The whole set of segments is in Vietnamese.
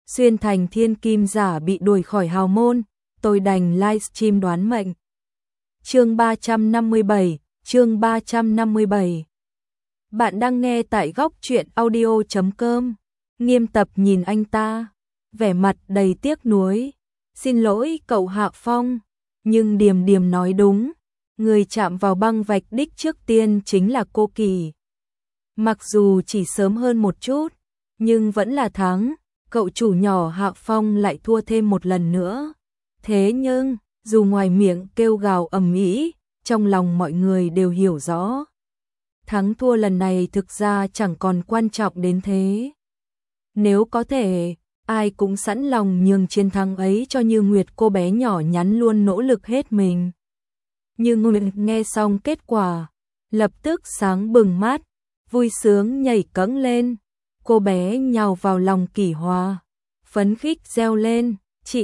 xuyên thành thiên kim giả bị đuổi khỏi hào môn, tôi đành livestream đoán mệnh. Chương 357, chương 357. Bạn đang nghe tại góc truyện audio.com. Nghiêm Tập nhìn anh ta, vẻ mặt đầy tiếc nuối. Xin lỗi cậu Hạ Phong, nhưng Điềm Điềm nói đúng, người chạm vào băng vạch đích trước tiên chính là cô Kỳ. Mặc dù chỉ sớm hơn một chút, nhưng vẫn là thắng, cậu chủ nhỏ Hạ Phong lại thua thêm một lần nữa. Thế nhưng, dù ngoài miệng kêu gào ầm ĩ, trong lòng mọi người đều hiểu rõ. Thắng thua lần này thực ra chẳng còn quan trọng đến thế. Nếu có thể, ai cũng sẵn lòng nhường chiến thắng ấy cho Như Nguyệt, cô bé nhỏ nhắn luôn nỗ lực hết mình. Như Nguyệt nghe xong kết quả, lập tức sáng bừng mắt, vui sướng nhảy cẫng lên. Cô bé nhào vào lòng Kỷ Hòa, phấn khích reo lên, chị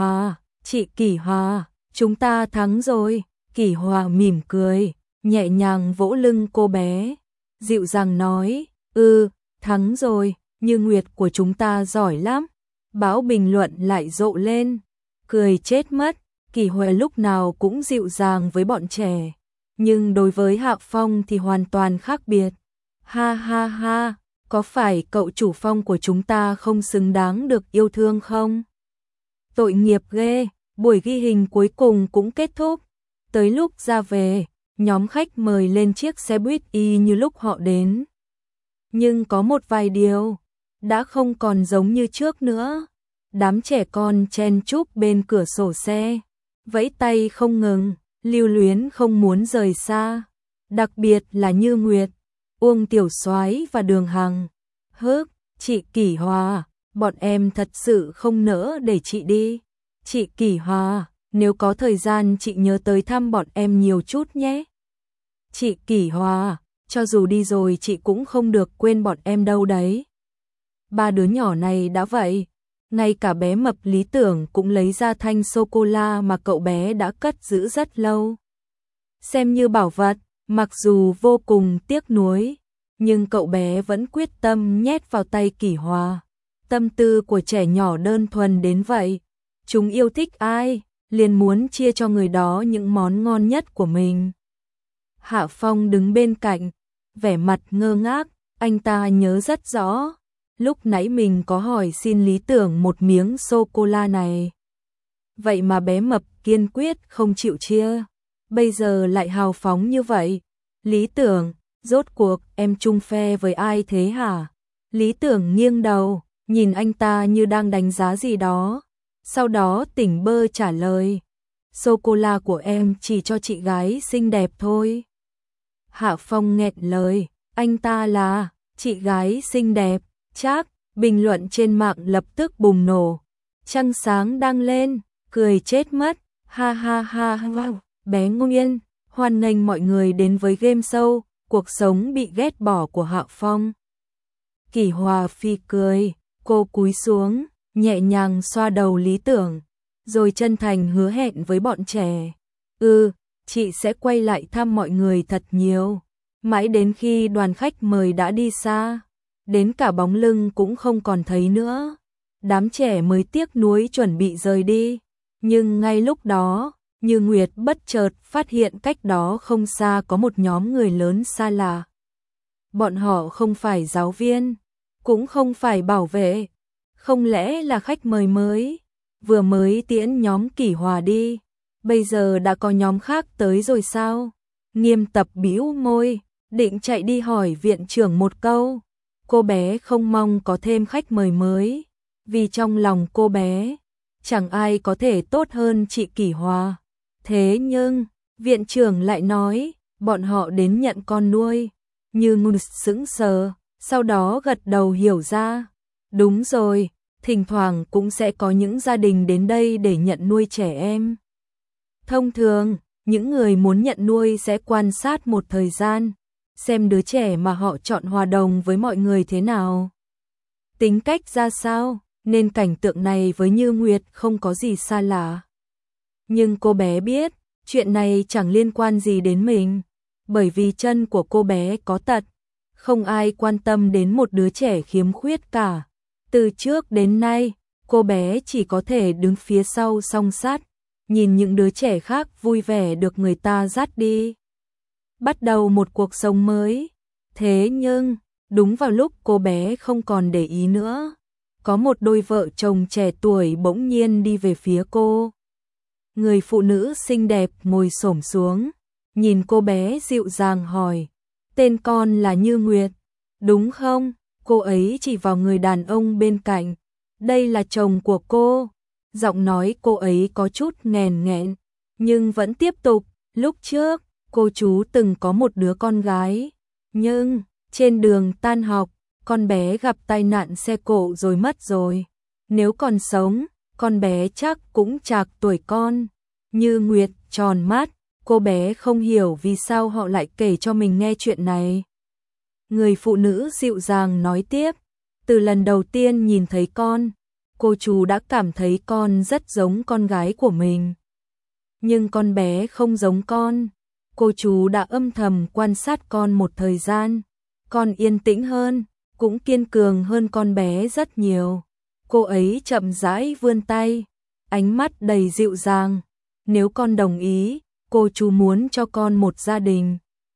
Kỷ Hòa, chúng ta thắng rồi. Kỷ Hòa mỉm cười, nhẹ nhàng vỗ lưng cô bé, dịu dàng nói, thắng rồi, Như Nguyệt của chúng ta giỏi lắm. Báo bình luận lại rộ lên, cười chết mất. Kỷ Hòa lúc nào cũng dịu dàng với bọn trẻ, nhưng đối với Hạ Phong thì hoàn toàn khác biệt. Ha ha ha, có phải cậu chủ Phong của chúng ta không xứng đáng được yêu thương không? Tội nghiệp ghê. Buổi ghi hình cuối cùng cũng kết thúc. Tới lúc ra về, nhóm khách mời lên chiếc xe buýt y như lúc họ đến. Nhưng có một vài điều đã không còn giống như trước nữa. Đám trẻ con chen chúc bên cửa sổ xe, vẫy tay không ngừng, lưu luyến không muốn rời xa. Đặc biệt là Như Nguyệt, Uông Tiểu Soái và Đường Hằng. Chị Kỷ Hòa, bọn em thật sự không nỡ để chị đi. Chị Kỷ Hòa, nếu có thời gian chị nhớ tới thăm bọn em nhiều chút nhé. Chị Kỷ Hòa, cho dù đi rồi chị cũng không được quên bọn em đâu đấy. Ba đứa nhỏ này đã vậy, ngay cả bé mập Lý Tưởng cũng lấy ra thanh sô-cô-la mà cậu bé đã cất giữ rất lâu, xem như bảo vật. Mặc dù vô cùng tiếc nuối, nhưng cậu bé vẫn quyết tâm nhét vào tay Kỷ Hòa. Tâm tư của trẻ nhỏ đơn thuần đến vậy. Chúng yêu thích ai, liền muốn chia cho người đó những món ngon nhất của mình. Hạ Phong đứng bên cạnh, vẻ mặt ngơ ngác, anh ta nhớ rất rõ. Lúc nãy mình có hỏi xin Lý Tưởng một miếng sô-cô-la này. Vậy mà bé mập kiên quyết không chịu chia. Bây giờ lại hào phóng như vậy. Lý Tưởng, rốt cuộc em chung phe với ai thế hả? Lý Tưởng nghiêng đầu, nhìn anh ta như đang đánh giá gì đó. Sau đó tỉnh bơ trả lời, sô-cô-la của em chỉ cho chị gái xinh đẹp thôi. Hạ Phong nghẹn lời, anh ta là chị gái xinh đẹp, chắc. Bình luận trên mạng lập tức bùng nổ. Trăng sáng đang lên, cười chết mất. Ha ha ha ha. Bé Nguyên, hoan nghênh mọi người đến với game show Cuộc sống bị ghét bỏ của Hạ Phong. Kỷ Hòa phi cười, cô cúi xuống, nhẹ nhàng xoa đầu Lý Tưởng, rồi chân thành hứa hẹn với bọn trẻ. Chị sẽ quay lại thăm mọi người thật nhiều. Mãi đến khi đoàn khách mời đã đi xa, đến cả bóng lưng cũng không còn thấy nữa, đám trẻ mới tiếc nuối chuẩn bị rời đi. Nhưng ngay lúc đó, Như Nguyệt bất chợt phát hiện cách đó không xa có một nhóm người lớn xa lạ. Bọn họ không phải giáo viên, cũng không phải bảo vệ. Không lẽ là khách mời mới, vừa mới tiễn nhóm Kỷ Hòa đi, bây giờ đã có nhóm khác tới rồi sao? Nghiêm Tập bĩu môi, định chạy đi hỏi viện trưởng một câu. Cô bé không mong có thêm khách mời mới, vì trong lòng cô bé, chẳng ai có thể tốt hơn chị Kỷ Hòa. Thế nhưng, viện trưởng lại nói, bọn họ đến nhận con nuôi. Như Nguyệt sững sờ, sau đó gật đầu hiểu ra. Đúng rồi, thỉnh thoảng cũng sẽ có những gia đình đến đây để nhận nuôi trẻ em. Thông thường, những người muốn nhận nuôi sẽ quan sát một thời gian, xem đứa trẻ mà họ chọn hòa đồng với mọi người thế nào, tính cách ra sao, nên cảnh tượng này với Như Nguyệt không có gì xa lạ. Nhưng cô bé biết, chuyện này chẳng liên quan gì đến mình, bởi vì chân của cô bé có tật, không ai quan tâm đến một đứa trẻ khiếm khuyết cả. Từ trước đến nay, cô bé chỉ có thể đứng phía sau song sát, nhìn những đứa trẻ khác vui vẻ được người ta dắt đi. Bắt đầu một cuộc sống mới. Thế nhưng, đúng vào lúc cô bé không còn để ý nữa, có một đôi vợ chồng trẻ tuổi bỗng nhiên đi về phía cô. Người phụ nữ xinh đẹp ngồi xổm xuống, nhìn cô bé dịu dàng hỏi, tên con là Như Nguyệt, đúng không? Cô ấy chỉ vào người đàn ông bên cạnh, đây là chồng của cô. Giọng nói cô ấy có chút nghèn nghẹn, nhưng vẫn tiếp tục, lúc trước, cô chú từng có một đứa con gái, nhưng trên đường tan học, con bé gặp tai nạn xe cộ rồi mất rồi. Nếu còn sống, con bé chắc cũng trạc tuổi con. Như Nguyệt tròn mắt, cô bé không hiểu vì sao họ lại kể cho mình nghe chuyện này. Người phụ nữ dịu dàng nói tiếp, từ lần đầu tiên nhìn thấy con, cô chú đã cảm thấy con rất giống con gái của mình. Nhưng con bé không giống con. Cô chú đã âm thầm quan sát con một thời gian. Con yên tĩnh hơn, cũng kiên cường hơn con bé rất nhiều. Cô ấy chậm rãi vươn tay, ánh mắt đầy dịu dàng. Nếu con đồng ý, cô chú muốn cho con một gia đình.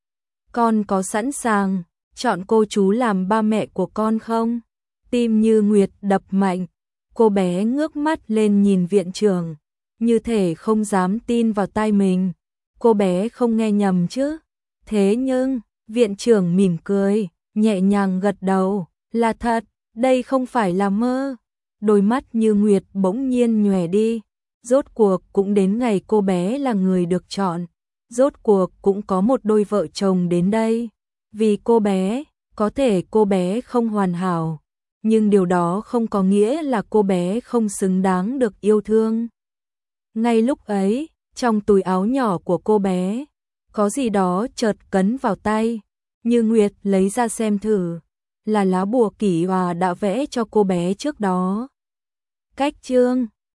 Con có sẵn sàng chọn cô chú làm ba mẹ của con không? Tim Như Nguyệt đập mạnh, cô bé ngước mắt lên nhìn viện trưởng, như thể không dám tin vào tai mình. Cô bé không nghe nhầm chứ? Thế nhưng, viện trưởng mỉm cười, nhẹ nhàng gật đầu, là thật, đây không phải là mơ. Đôi mắt Như Nguyệt bỗng nhiên nhòe đi, rốt cuộc cũng đến ngày cô bé là người được chọn, rốt cuộc cũng có một đôi vợ chồng đến đây. Vì cô bé, có thể cô bé không hoàn hảo, nhưng điều đó không có nghĩa là cô bé không xứng đáng được yêu thương. Ngay lúc ấy, trong túi áo nhỏ của cô bé, có gì đó chợt cấn vào tay. Như Nguyệt lấy ra xem thử, là lá bùa Kỷ Hòa đã vẽ cho cô bé trước đó. Cách chương